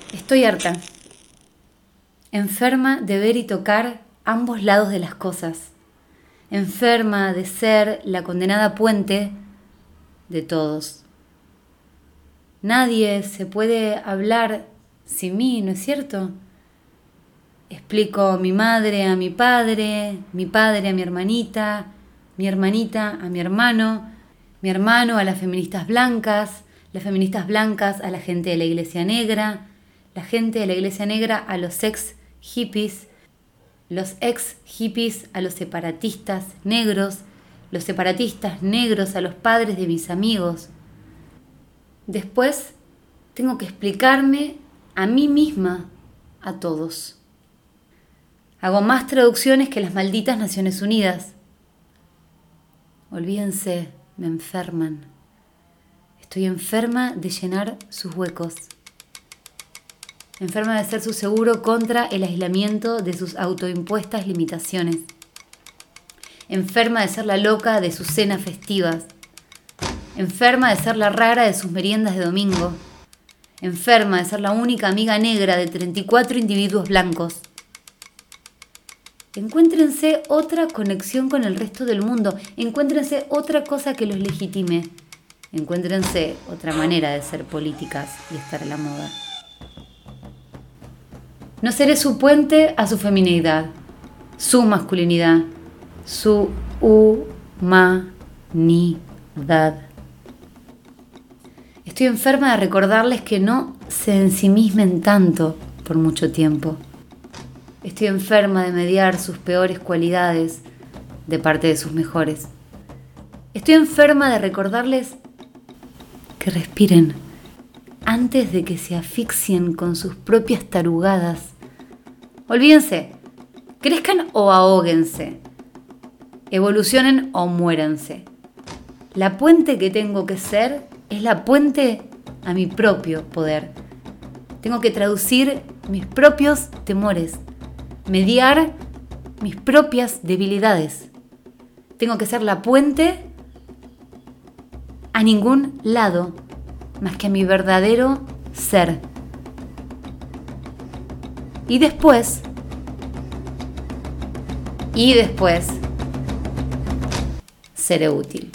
Estoy harta, enferma de ver y tocar ambos lados de las cosas, enferma de ser la condenada puente de todos. Nadie se puede hablar sin mí, ¿no es cierto? Explico a mi madre a mi padre a mi hermanita a mi hermano a las feministas blancas a la gente de la iglesia negra, la gente de la iglesia negra a los ex hippies a los separatistas negros, los separatistas negros a los padres de mis amigos. Después tengo que explicarme a mí misma a todos. Hago más traducciones que las malditas Naciones Unidas. Olvídense, me enferman. Estoy enferma de llenar sus huecos. Enferma de ser su seguro contra el aislamiento de sus autoimpuestas limitaciones. Enferma de ser la loca de sus cenas festivas. Enferma de ser la rara de sus meriendas de domingo. Enferma de ser la única amiga negra de 34 individuos blancos. Encuéntrense otra conexión con el resto del mundo. Encuéntrense otra cosa que los legitime. Encuéntrense otra manera de ser políticas y estar a la moda. No seré su puente a su feminidad, su masculinidad, su humanidad. Estoy enferma de recordarles que no se ensimismen tanto por mucho tiempo. Estoy enferma de mediar sus peores cualidades de parte de sus mejores. Estoy enferma de recordarles que respiren antes de que se asfixien con sus propias tarugadas. Olvídense, crezcan o ahóguense, evolucionen o muéranse. La puente que tengo que ser es la puente a mi propio poder. Tengo que traducir mis propios temores, mediar mis propias debilidades. Tengo que ser la puente a ningún lado más que a mi verdadero ser. Y después, seré útil.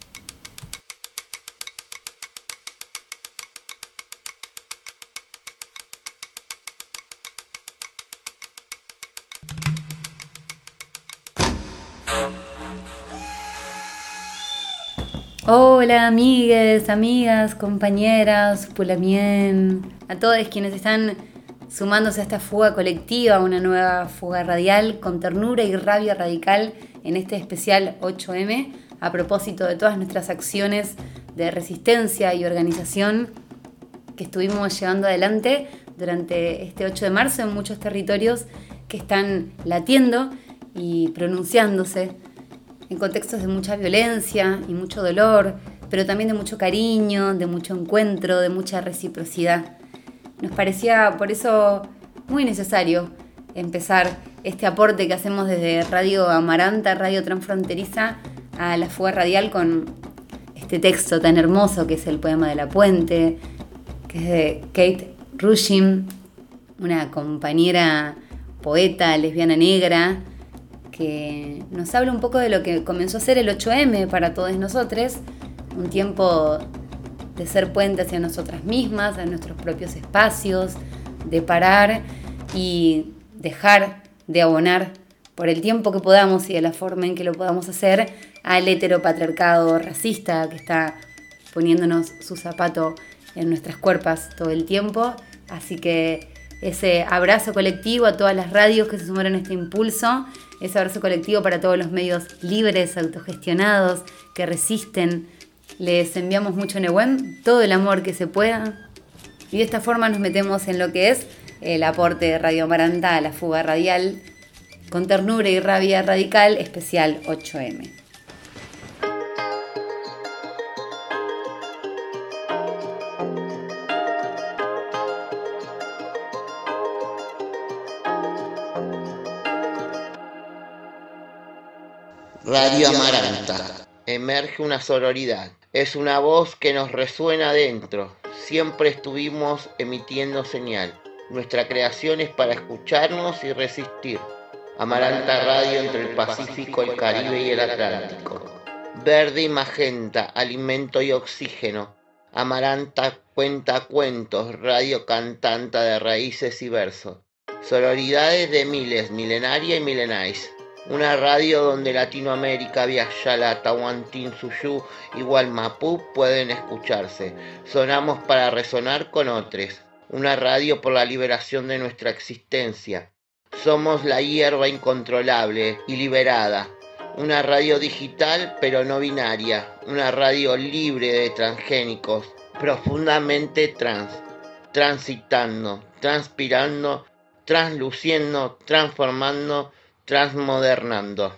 Hola amigues, amigas, compañeras, pulamien, a todos quienes están sumándose a esta fuga colectiva, una nueva fuga radial con ternura y rabia radical en este especial 8M, a propósito de todas nuestras acciones de resistencia y organización que estuvimos llevando adelante durante este 8 de marzo en muchos territorios que están latiendo y pronunciándose en contextos de mucha violencia y mucho dolor, pero también de mucho cariño, de mucho encuentro, de mucha reciprocidad. Nos parecía por eso muy necesario empezar este aporte que hacemos desde Radio Amaranta, Radio Transfronteriza, a la fuga radial con este texto tan hermoso que es el poema de La Puente, que es de Kate Rushin, una compañera poeta lesbiana negra, que nos habla un poco de lo que comenzó a ser el 8M para todos nosotros, un tiempo de ser puente hacia nosotras mismas, a nuestros propios espacios, de parar y dejar de abonar por el tiempo que podamos y de la forma en que lo podamos hacer al heteropatriarcado racista que está poniéndonos su zapato en nuestras cuerpas todo el tiempo. Así que ese abrazo colectivo a todas las radios que se sumaron a este impulso, ese abrazo colectivo para todos los medios libres, autogestionados, que resisten. Les enviamos mucho Nehuen, todo el amor que se pueda. Y de esta forma nos metemos en lo que es el aporte de Radio Amaranta a la fuga radial, con ternura y rabia radical, especial 8M. Radio Amaranta. Emerge una sororidad. Es una voz que nos resuena adentro. Siempre estuvimos emitiendo señal. Nuestra creación es para escucharnos y resistir. Amaranta Radio entre el Pacífico, el Caribe y el Atlántico. Verde y magenta, alimento y oxígeno. Amaranta cuenta cuentos, radio cantanta de raíces y versos. Sororidades de miles, milenaria y milenáis. Una radio donde Latinoamérica, Viayala, Tahuantinsuyu y Gualmapú pueden escucharse. Sonamos para resonar con otros. Una radio por la liberación de nuestra existencia. Somos la hierba incontrolable y liberada. Una radio digital pero no binaria. Una radio libre de transgénicos. Profundamente transitando, transpirando, transluciendo, transformando, transmodernando.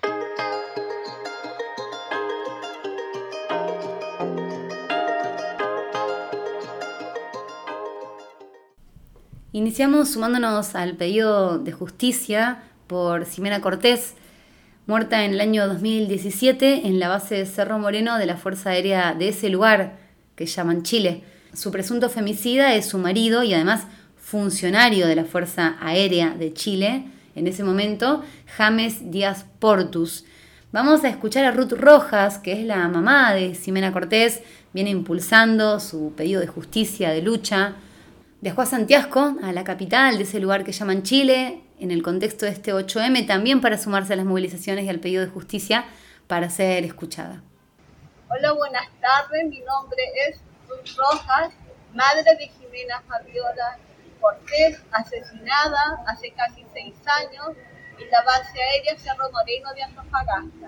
Iniciamos sumándonos al pedido de justicia por Ximena Cortés, muerta en el año 2017 en la base de Cerro Moreno de la Fuerza Aérea de ese lugar que llaman Chile. Su presunto femicida es su marido y además funcionario de la Fuerza Aérea de Chile, en ese momento, James Díaz Portus. Vamos a escuchar a Ruth Rojas, que es la mamá de Ximena Cortés, viene impulsando su pedido de justicia, de lucha. Viajó a Santiago, a la capital de ese lugar que llaman Chile, en el contexto de este 8M, también para sumarse a las movilizaciones y al pedido de justicia para ser escuchada. Hola, buenas tardes. Mi nombre es Ruth Rojas, madre de Ximena Fabiola Cortés, asesinada hace casi 6 años en la base aérea Cerro Moreno de Antofagasta.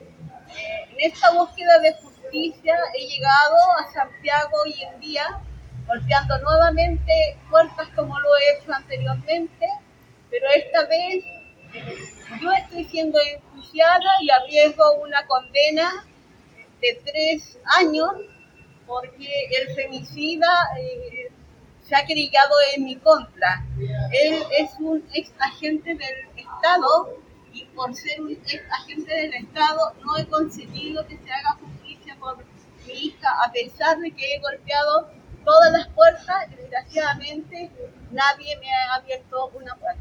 En esta búsqueda de justicia he llegado a Santiago hoy en día, golpeando nuevamente puertas como lo he hecho anteriormente, pero esta vez yo estoy siendo enjuiciada y arriesgo una condena de 3 años porque el femicida se ha querellado en mi contra. Él es un ex agente del Estado y por ser un ex agente del Estado no he conseguido que se haga justicia por mi hija, a pesar de que he golpeado todas las puertas. Desgraciadamente nadie me ha abierto una puerta.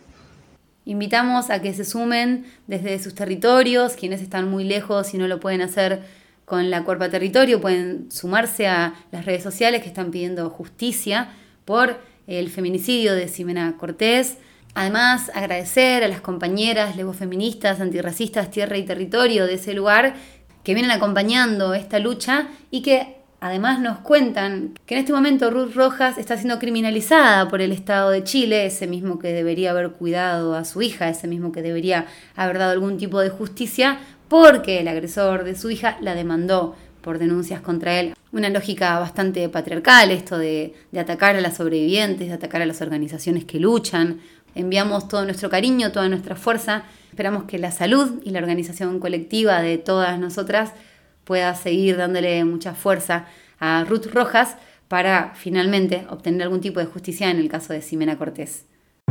Invitamos a que se sumen desde sus territorios, quienes están muy lejos y no lo pueden hacer con la Cuerpa Territorio, pueden sumarse a las redes sociales que están pidiendo justicia por el feminicidio de Ximena Cortés. Además, agradecer a las compañeras lesbofeministas, antirracistas, tierra y territorio de ese lugar que vienen acompañando esta lucha y que además nos cuentan que en este momento Ruth Rojas está siendo criminalizada por el Estado de Chile, ese mismo que debería haber cuidado a su hija, ese mismo que debería haber dado algún tipo de justicia, porque el agresor de su hija la demandó por denuncias contra él. Una lógica bastante patriarcal esto de atacar a las sobrevivientes, de atacar a las organizaciones que luchan. Enviamos todo nuestro cariño, toda nuestra fuerza. Esperamos que la salud y la organización colectiva de todas nosotras pueda seguir dándole mucha fuerza a Ruth Rojas para finalmente obtener algún tipo de justicia en el caso de Ximena Cortés.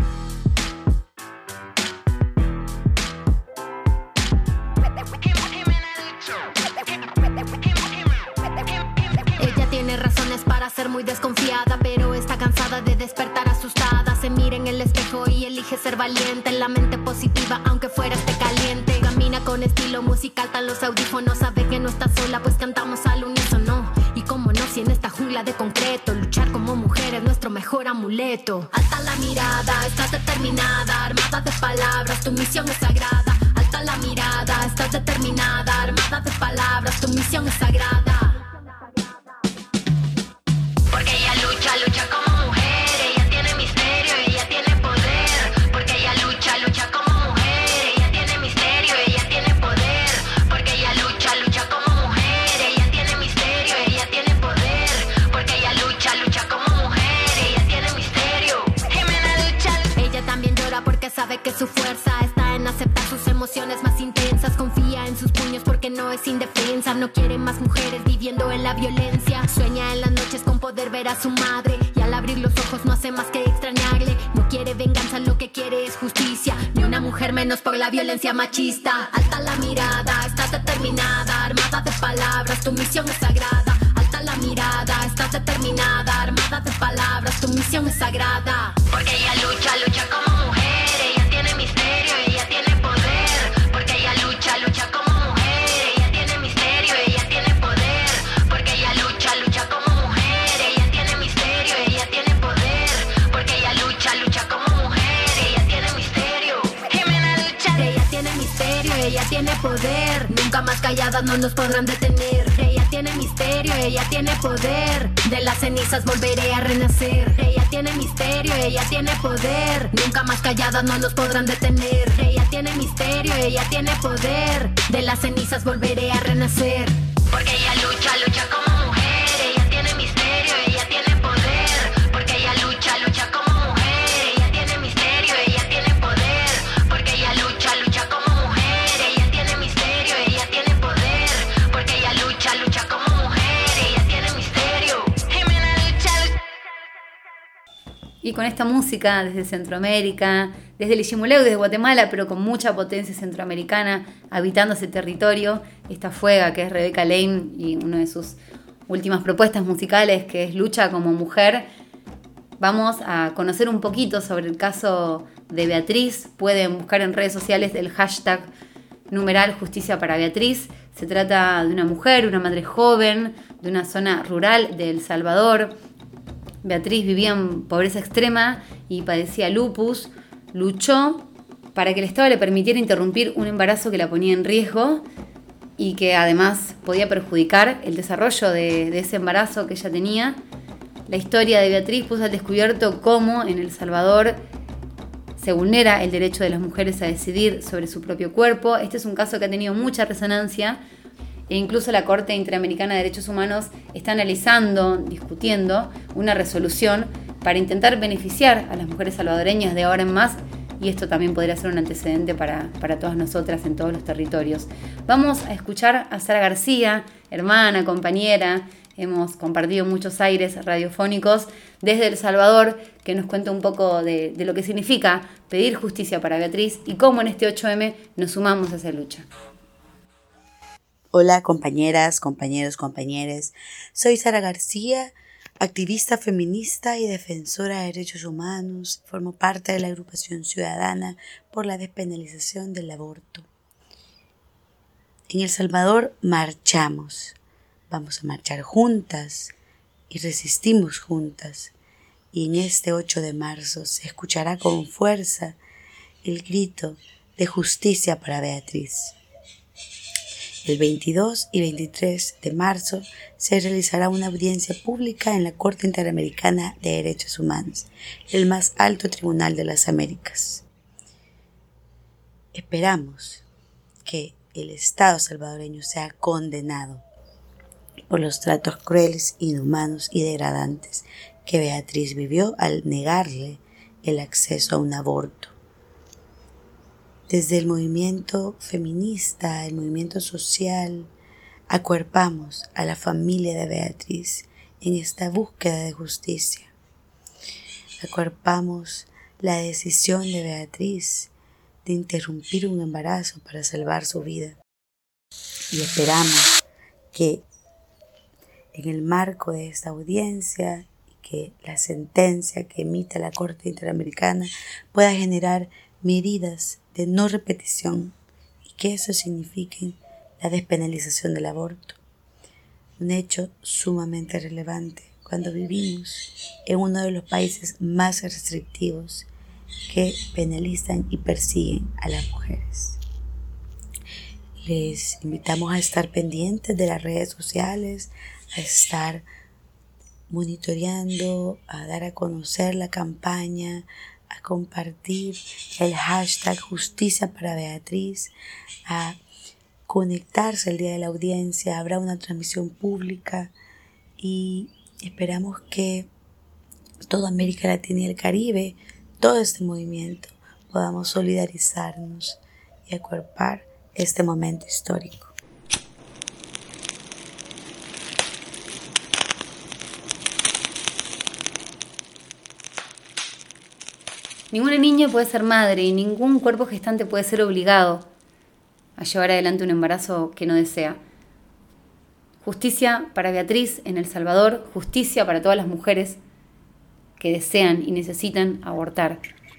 Tiene razones para ser muy desconfiada, pero está cansada de despertar asustada. Se mira en el espejo y elige ser valiente, en la mente positiva aunque fuera esté caliente. Camina con estilo musical, tan los audífonos, sabe que no está sola pues cantamos al unísono. Y cómo no, si en esta jungla de concreto luchar como mujer es nuestro mejor amuleto. Alta la mirada, estás determinada, armada de palabras, tu misión es sagrada. Alta la mirada, estás determinada, armada de palabras, tu misión es sagrada. Porque ella lucha como mujer, ella tiene misterio, ella tiene poder. Porque ella lucha como mujer, ella tiene misterio, ella tiene poder. Porque ella lucha como mujer, ella tiene misterio, ella tiene poder. Porque ella lucha como mujer, ella tiene misterio. Ximena lucha. Ella también llora porque sabe que su fuerza está en aceptar sus emociones más intensas. Confía en sus puños porque no es indefensa. No quiere más mujeres viviendo en la violencia. Sueña en las noches con poder ver a su madre y al abrir los ojos no hace más que extrañarle. No quiere venganza, lo que quiere es justicia. Ni una mujer menos por la violencia machista. Alta la mirada, estás determinada, armada de palabras, tu misión es sagrada. Alta la mirada, estás determinada, armada de palabras, tu misión es sagrada. Porque ella lucha, lucha como mujer, ella tiene misterio, ella tiene poder. Porque ella lucha, lucha como mujer, ella tiene misterio, ella tiene poder. Porque ella lucha, lucha como mujer, ella tiene misterio, ella tiene poder. Porque ella lucha, lucha como mujer, ella tiene misterio. Jimena lucha, ella tiene misterio, ella tiene poder. Nunca más calladas no nos podrán detener. Ella tiene misterio, ella tiene poder. De las cenizas volveré a renacer. Ella tiene misterio, ella tiene poder. Nunca más calladas no nos podrán detener. Ella tiene misterio, ella tiene poder. De las cenizas volveré a renacer. Porque ella lucha, lucha como mujer, ella tiene misterio, ella tiene poder. Porque ella lucha, lucha como mujer, ella tiene misterio, ella tiene poder. Porque ella lucha, lucha como mujer, ella tiene misterio, ella tiene poder. Porque ella lucha, lucha como mujer, ella tiene misterio. Jimena lucha, lucha. Y con esta música desde Centroamérica, desde el Iximuleu, desde Guatemala, pero con mucha potencia centroamericana, habitando ese territorio, esta fuega que es Rebeca Lane y una de sus últimas propuestas musicales, que es Lucha como Mujer, vamos a conocer un poquito sobre el caso de Beatriz. Pueden buscar en redes sociales el hashtag numeral Justicia para Beatriz. Se trata de una mujer, una madre joven, de una zona rural de El Salvador. Beatriz vivía en pobreza extrema y padecía lupus. Luchó para que el Estado le permitiera interrumpir un embarazo que la ponía en riesgo y que además podía perjudicar el desarrollo de ese embarazo que ella tenía. La historia de Beatriz puso al descubierto cómo en El Salvador se vulnera el derecho de las mujeres a decidir sobre su propio cuerpo. Este es un caso que ha tenido mucha resonancia e incluso la Corte Interamericana de Derechos Humanos está analizando, discutiendo una resolución para intentar beneficiar a las mujeres salvadoreñas de ahora en más, y esto también podría ser un antecedente para todas nosotras en todos los territorios. Vamos a escuchar a Sara García, hermana, compañera, hemos compartido muchos aires radiofónicos desde El Salvador, que nos cuenta un poco de lo que significa pedir justicia para Beatriz y cómo en este 8M nos sumamos a esa lucha. Hola compañeras, compañeros, compañeres. Soy Sara García, activista feminista y defensora de derechos humanos. Formo parte de la agrupación ciudadana por la despenalización del aborto. En El Salvador marchamos. Vamos a marchar juntas y resistimos juntas. Y en este 8 de marzo se escuchará con fuerza el grito de justicia para Beatriz. El 22 y 23 de marzo se realizará una audiencia pública en la Corte Interamericana de Derechos Humanos, el más alto tribunal de las Américas. Esperamos que el Estado salvadoreño sea condenado por los tratos crueles, inhumanos y degradantes que Beatriz vivió al negarle el acceso a un aborto. Desde el movimiento feminista, el movimiento social, acuerpamos a la familia de Beatriz en esta búsqueda de justicia. Acuerpamos la decisión de Beatriz de interrumpir un embarazo para salvar su vida. Y esperamos que en el marco de esta audiencia y que la sentencia que emita la Corte Interamericana pueda generar medidas de no repetición y que eso signifique la despenalización del aborto. Un hecho sumamente relevante cuando vivimos en uno de los países más restrictivos que penalizan y persiguen a las mujeres. Les invitamos a estar pendientes de las redes sociales, a estar monitoreando, a dar a conocer la campaña, a compartir el hashtag Justicia para Beatriz, a conectarse el día de la audiencia. Habrá una transmisión pública y esperamos que toda América Latina y el Caribe, todo este movimiento, podamos solidarizarnos y acuerpar este momento histórico. Ninguna niña puede ser madre y ningún cuerpo gestante puede ser obligado a llevar adelante un embarazo que no desea. Justicia para Beatriz en El Salvador, justicia para todas las mujeres que desean y necesitan abortar.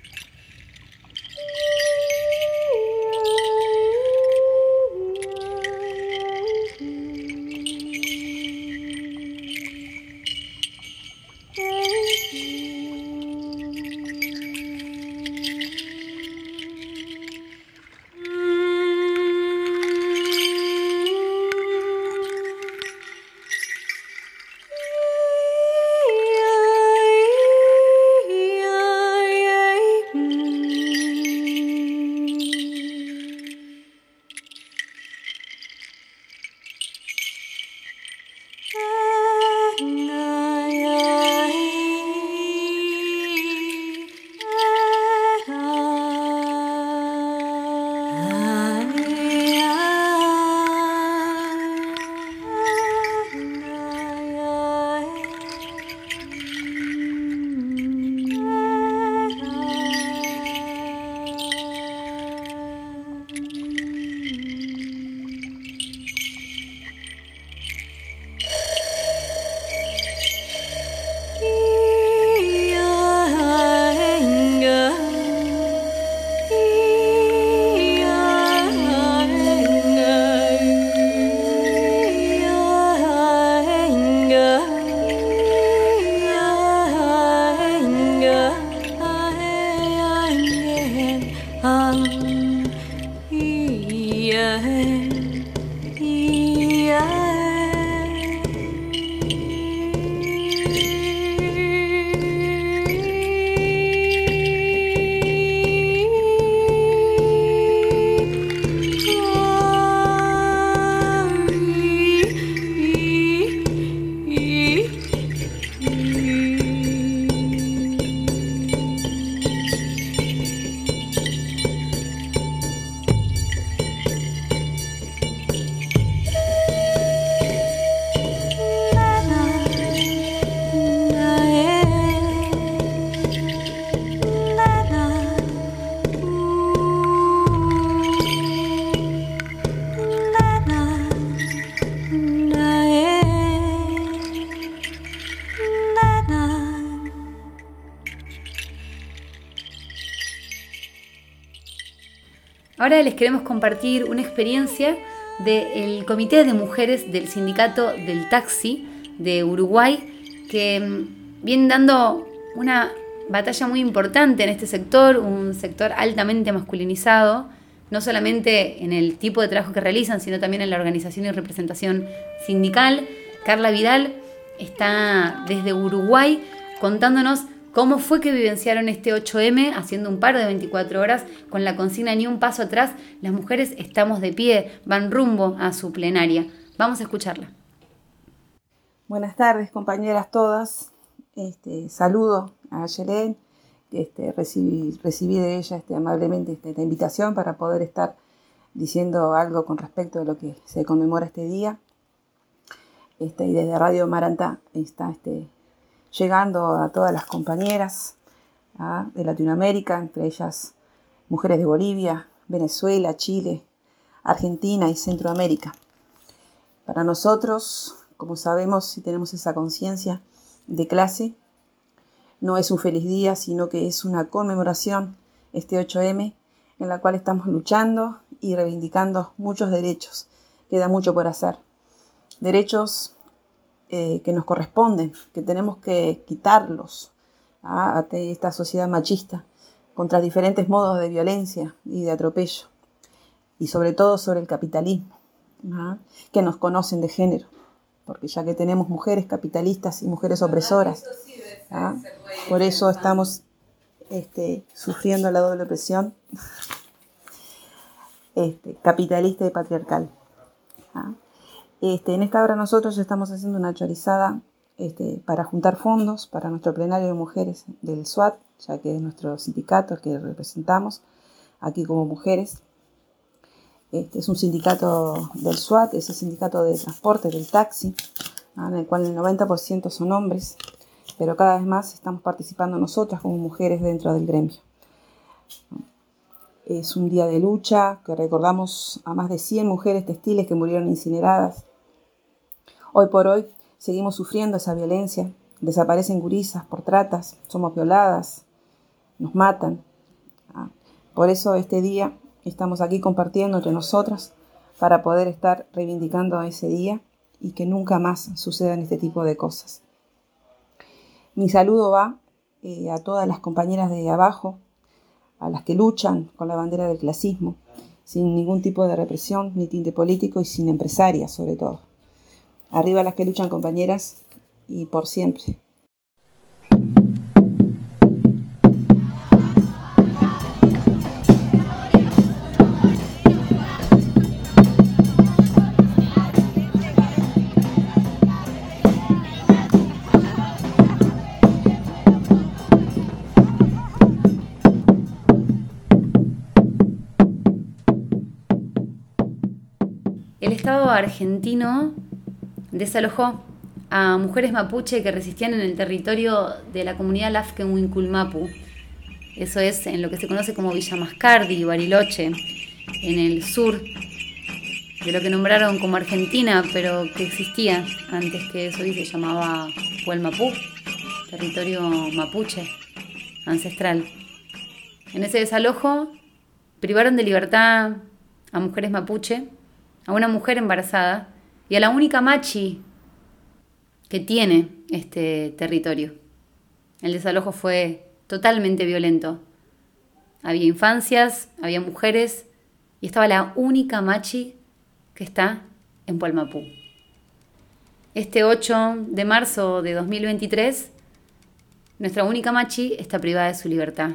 Ahora les queremos compartir una experiencia del Comité de Mujeres del Sindicato del Taxi de Uruguay, que viene dando una batalla muy importante en este sector, un sector altamente masculinizado, no solamente en el tipo de trabajo que realizan, sino también en la organización y representación sindical. Carla Vidal está desde Uruguay contándonos cómo fue que vivenciaron este 8M, haciendo un paro de 24 horas con la consigna ni un paso atrás. Las mujeres estamos de pie, van rumbo a su plenaria. Vamos a escucharla. Buenas tardes, compañeras todas. Saludo a Yelén. Recibí de ella amablemente esta invitación para poder estar diciendo algo con respecto a lo que se conmemora este día. Y desde Radio Maranta está llegando a todas las compañeras de Latinoamérica, entre ellas mujeres de Bolivia, Venezuela, Chile, Argentina y Centroamérica. Para nosotros, como sabemos y tenemos esa conciencia de clase, no es un feliz día, sino que es una conmemoración, este 8M, en la cual estamos luchando y reivindicando muchos derechos. Queda mucho por hacer. Derechos que nos corresponden, que tenemos que quitarlos a esta sociedad machista contra diferentes modos de violencia y de atropello, y sobre todo sobre el capitalismo, que nos conocen de género, porque ya que tenemos mujeres capitalistas y mujeres opresoras, por eso estamos sufriendo la doble opresión capitalista y patriarcal. En esta hora nosotros estamos haciendo una chorizada para juntar fondos para nuestro plenario de mujeres del SUAT, ya que es nuestro sindicato que representamos aquí como mujeres. Es un sindicato del SUAT, es el sindicato de transporte del taxi, en el cual el 90% son hombres, pero cada vez más estamos participando nosotras como mujeres dentro del gremio. Es un día de lucha que recordamos a más de 100 mujeres textiles que murieron incineradas. Hoy por hoy seguimos sufriendo esa violencia desaparecen gurisas por tratas, somos violadas, nos matan. Por eso este día estamos aquí compartiendo entre nosotras para poder estar reivindicando ese día y que nunca más sucedan este tipo de cosas. Mi saludo va a todas las compañeras de abajo, a las que luchan con la bandera del clasismo, sin ningún tipo de represión ni tinte político y sin empresarias sobre todo. Arriba las que luchan, compañeras, y por siempre. El Estado argentino desalojó a mujeres mapuche que resistían en el territorio de la comunidad Lafkenhuinculmapu. Eso es en lo que se conoce como Villa Mascardi y Bariloche, en el sur de lo que nombraron como Argentina, pero que existía antes que eso y se llamaba Puelmapú, territorio mapuche ancestral. En ese desalojo privaron de libertad a mujeres mapuche, a una mujer embarazada y a la única machi que tiene este territorio. El desalojo fue totalmente violento. Había infancias, había mujeres y estaba la única machi que está en Puelmapú. Este 8 de marzo de 2023, nuestra única machi está privada de su libertad.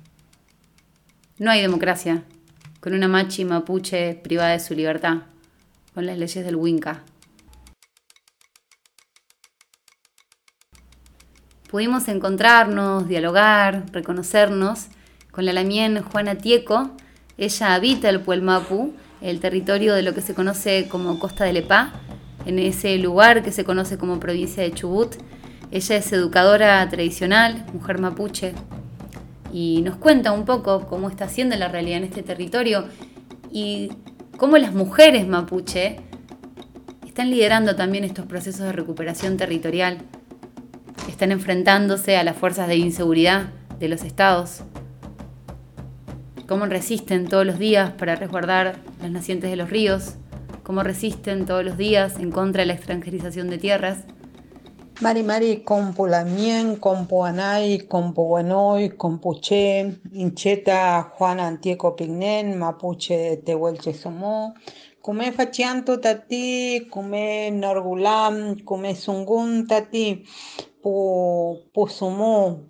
No hay democracia con una machi mapuche privada de su libertad, con las leyes del Winca. Pudimos encontrarnos, dialogar, reconocernos con la lamien Juana Tieco. Ella habita el Puelmapú, el territorio de lo que se conoce como Costa del Epá, en ese lugar que se conoce como provincia de Chubut. Ella es educadora tradicional, mujer mapuche, y nos cuenta un poco cómo está siendo la realidad en este territorio y cómo las mujeres mapuche están liderando también estos procesos de recuperación territorial. Están enfrentándose a las fuerzas de inseguridad de los estados. Cómo resisten todos los días para resguardar las nacientes de los ríos. Cómo resisten todos los días en contra de la extranjerización de tierras. Mari compu lamien, compu anay, compu guanoy, compuche, incheta Juana Antieco Pignen, mapuche tehuelche somó, kume fachianto tati, kume norgulam, kume sungun tati, pu sumó,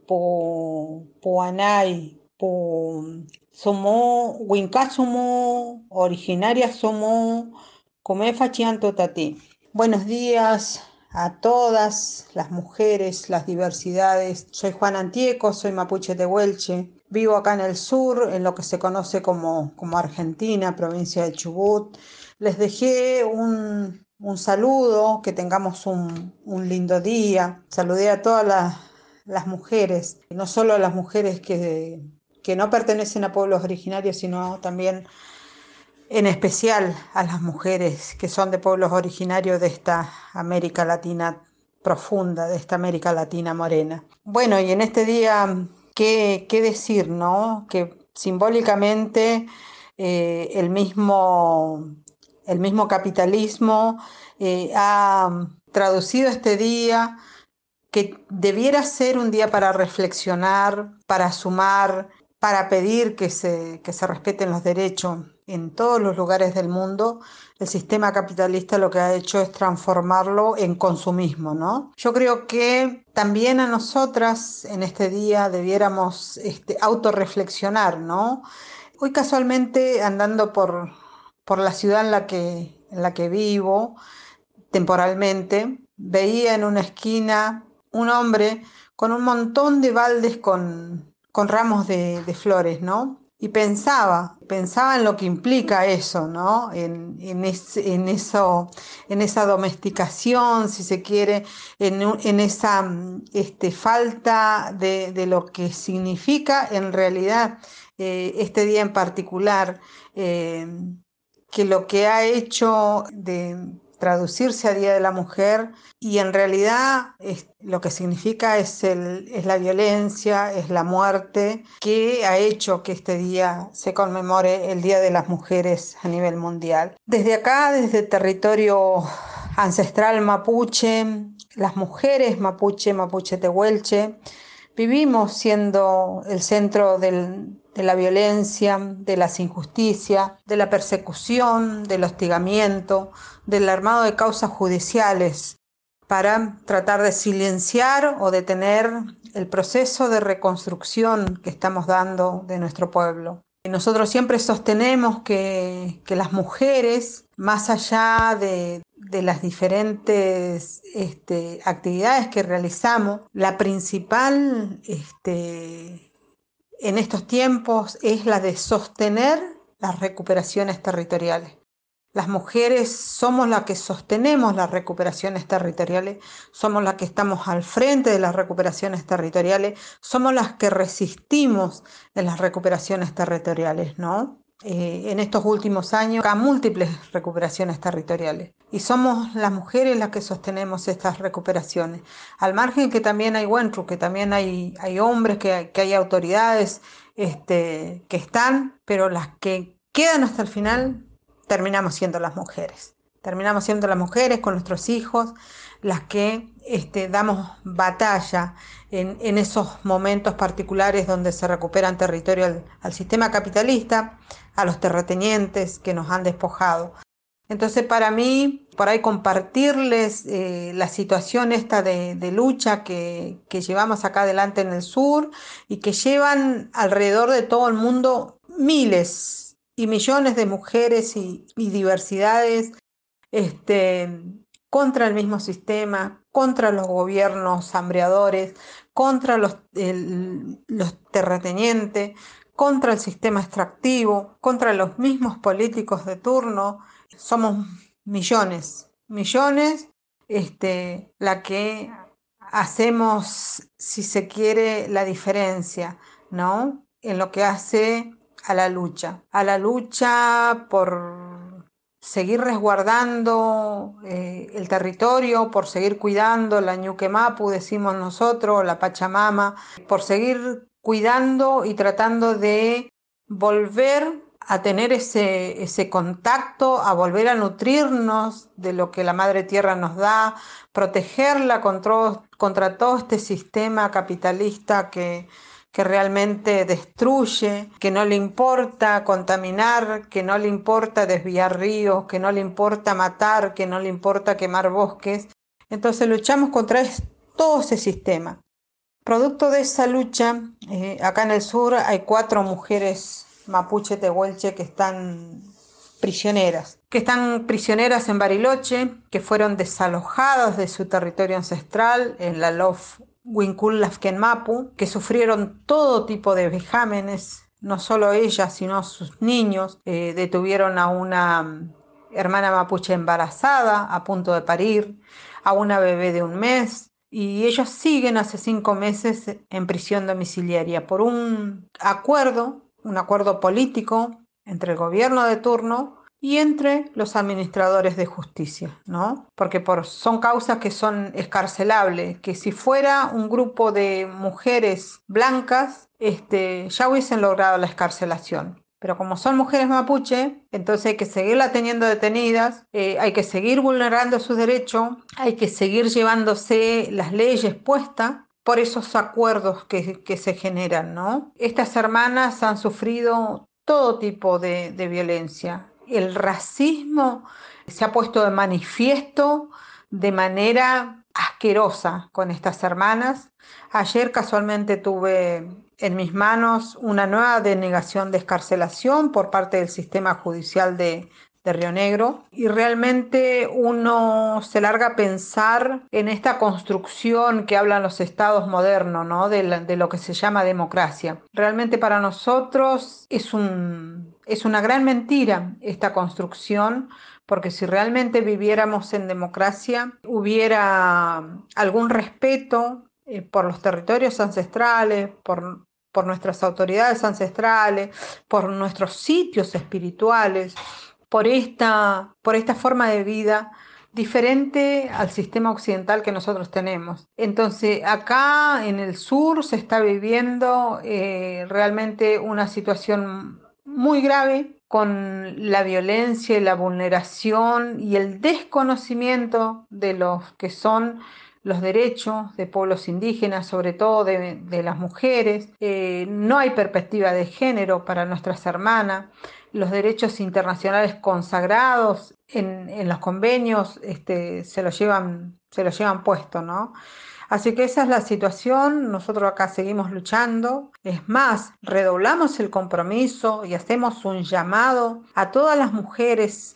pu anay, pu somó, winca somó, originaria somó, kume fachianto tati. Buenos días a todas las mujeres, las diversidades. Soy Juana Antieco, soy mapuche tehuelche. Vivo acá en el sur, en lo que se conoce como Argentina, provincia de Chubut. Les dejé un saludo, que tengamos un lindo día. Saludé a todas las mujeres, no solo a las mujeres que no pertenecen a pueblos originarios, sino también en especial a las mujeres que son de pueblos originarios de esta América Latina profunda, de esta América Latina morena. Bueno, y en este día, ¿qué decir, no? Que simbólicamente el mismo capitalismo ha traducido este día que debiera ser un día para reflexionar, para sumar, para pedir que se respeten los derechos. En todos los lugares del mundo, el sistema capitalista lo que ha hecho es transformarlo en consumismo, ¿no? Yo creo que también a nosotras en este día debiéramos autorreflexionar, ¿no? Hoy casualmente andando por la ciudad en la que vivo temporalmente, veía en una esquina un hombre con un montón de baldes con ramos de flores, ¿no? Y pensaba en lo que implica eso, ¿no? En esa domesticación, si se quiere, en esa falta de lo que significa en realidad este día en particular, que lo que ha hecho traducirse a Día de la Mujer, y en realidad lo que significa es la violencia, es la muerte, que ha hecho que este día se conmemore el Día de las Mujeres a nivel mundial. Desde acá, desde el territorio ancestral mapuche, las mujeres mapuche, mapuche tehuelche, vivimos siendo el centro de la violencia, de las injusticias, de la persecución, del hostigamiento, del armado de causas judiciales para tratar de silenciar o detener el proceso de reconstrucción que estamos dando de nuestro pueblo. Nosotros siempre sostenemos que las mujeres, más allá de las diferentes actividades que realizamos, la principal en estos tiempos es la de sostener las recuperaciones territoriales. Las mujeres somos las que sostenemos las recuperaciones territoriales, somos las que estamos al frente de las recuperaciones territoriales, somos las que resistimos en las recuperaciones territoriales, ¿no? En estos últimos años, a múltiples recuperaciones territoriales. Y somos las mujeres las que sostenemos estas recuperaciones. Al margen que también hay Huentru, que también hay hombres, que hay autoridades que están, pero las que quedan hasta el final terminamos siendo las mujeres. Terminamos siendo las mujeres con nuestros hijos, las que damos batalla en esos momentos particulares donde se recuperan territorio al sistema capitalista, a los terratenientes que nos han despojado. Entonces, para mí, por ahí compartirles la situación esta de lucha que llevamos acá adelante en el sur y que llevan alrededor de todo el mundo miles y millones de mujeres y diversidades contra el mismo sistema, contra los gobiernos hambreadores, contra los terratenientes, contra el sistema extractivo, contra los mismos políticos de turno. Somos millones, la que hacemos, si se quiere, la diferencia, ¿no? En lo que hace a la lucha por seguir resguardando el territorio, por seguir cuidando la Ñuque Mapu, decimos nosotros, la Pachamama, por seguir cuidando y tratando de volver a tener ese contacto, a volver a nutrirnos de lo que la Madre Tierra nos da, protegerla contra todo este sistema capitalista que realmente destruye, que no le importa contaminar, que no le importa desviar ríos, que no le importa matar, que no le importa quemar bosques. Entonces luchamos contra todo ese sistema. Producto de esa lucha, acá en el sur hay 4 mujeres mapuche tehuelche que están prisioneras en Bariloche, que fueron desalojadas de su territorio ancestral en la LOF Wincul Lafken Mapu, que sufrieron todo tipo de vejámenes, no solo ellas, sino sus niños. Detuvieron a una hermana mapuche embarazada, a punto de parir, a una bebé de 1 mes, y ellos siguen hace 5 meses en prisión domiciliaria por un acuerdo político entre el gobierno de turno y entre los administradores de justicia, ¿no? Porque son causas que son escarcelables, que si fuera un grupo de mujeres blancas, ya hubiesen logrado la escarcelación. Pero como son mujeres mapuche, entonces hay que seguirlas teniendo detenidas, hay que seguir vulnerando sus derechos, hay que seguir llevándose las leyes puestas por esos acuerdos que se generan, ¿no? Estas hermanas han sufrido todo tipo de violencia. El racismo se ha puesto de manifiesto de manera asquerosa con estas hermanas. Ayer casualmente tuve en mis manos una nueva denegación de excarcelación por parte del sistema judicial de Río Negro, y realmente uno se larga a pensar en esta construcción que hablan los estados modernos, ¿no? de lo que se llama democracia. Realmente para nosotros es una gran mentira esta construcción, porque si realmente viviéramos en democracia, hubiera algún respeto por los territorios ancestrales, por nuestras autoridades ancestrales, por nuestros sitios espirituales, por esta forma de vida diferente al sistema occidental que nosotros tenemos. Entonces, acá en el sur se está viviendo realmente una situación muy grave con la violencia y la vulneración y el desconocimiento de los que son los derechos de pueblos indígenas, sobre todo de las mujeres. No hay perspectiva de género para nuestras hermanas. Los derechos internacionales consagrados en los convenios se los llevan puesto, ¿no? Así que esa es la situación. Nosotros acá seguimos luchando. Es más, redoblamos el compromiso y hacemos un llamado a todas las mujeres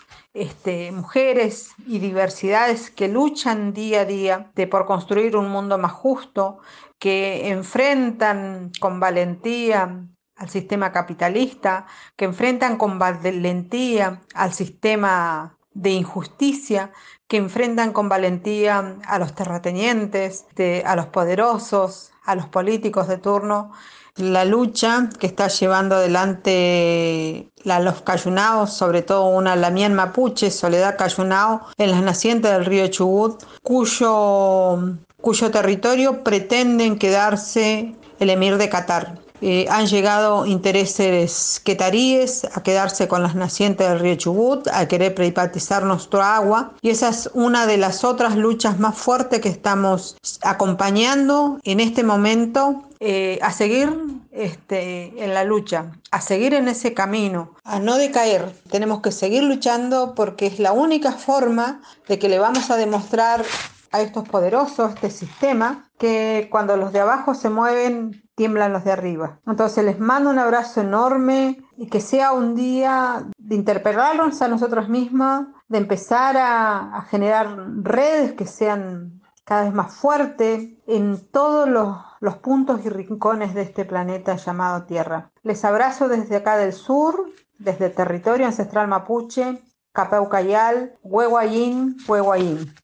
y diversidades que luchan día a día por construir un mundo más justo, que enfrentan con valentía al sistema capitalista, que enfrentan con valentía al sistema de injusticia, que enfrentan con valentía a los terratenientes, a los poderosos, a los políticos de turno. La lucha que está llevando adelante los cayunaos, sobre todo una Lamien Mapuche, Soledad Cayunao, en las nacientes del río Chubut, cuyo territorio pretenden quedarse el emir de Qatar. Han llegado intereses quetaríes a quedarse con las nacientes del río Chubut, a querer privatizar nuestro agua, y esa es una de las otras luchas más fuertes que estamos acompañando en este momento, a seguir en la lucha, a seguir en ese camino, a no decaer. Tenemos que seguir luchando porque es la única forma de que le vamos a demostrar a estos poderosos, este sistema, que cuando los de abajo se mueven, tiemblan los de arriba. Entonces les mando un abrazo enorme y que sea un día de interpelarnos a nosotros mismos, de empezar a generar redes que sean cada vez más fuertes en todos los puntos y rincones de este planeta llamado Tierra. Les abrazo desde acá del sur, desde el territorio ancestral mapuche, Capaucayal, Huehuayín, Huehuayín.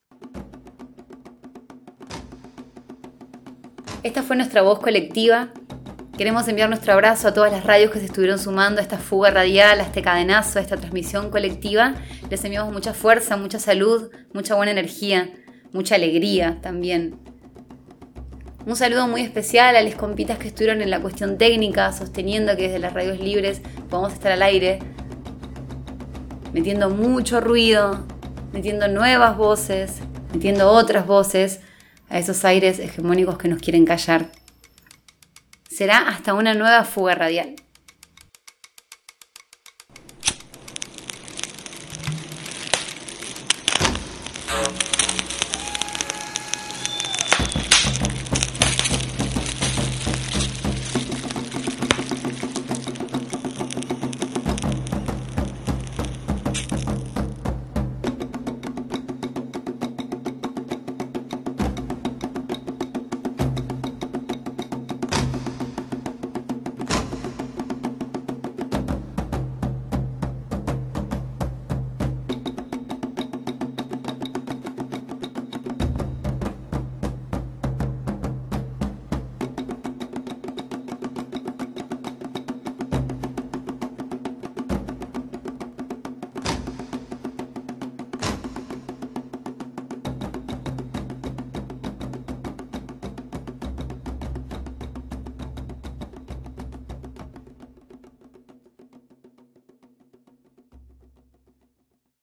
Esta fue nuestra voz colectiva. Queremos enviar nuestro abrazo a todas las radios que se estuvieron sumando a esta fuga radial, a este cadenazo, a esta transmisión colectiva. Les enviamos mucha fuerza, mucha salud, mucha buena energía, mucha alegría también. Un saludo muy especial a las compitas que estuvieron en la cuestión técnica, sosteniendo que desde las radios libres podamos estar al aire, metiendo mucho ruido, metiendo nuevas voces, metiendo otras voces a esos aires hegemónicos que nos quieren callar. Será hasta una nueva fuga radial.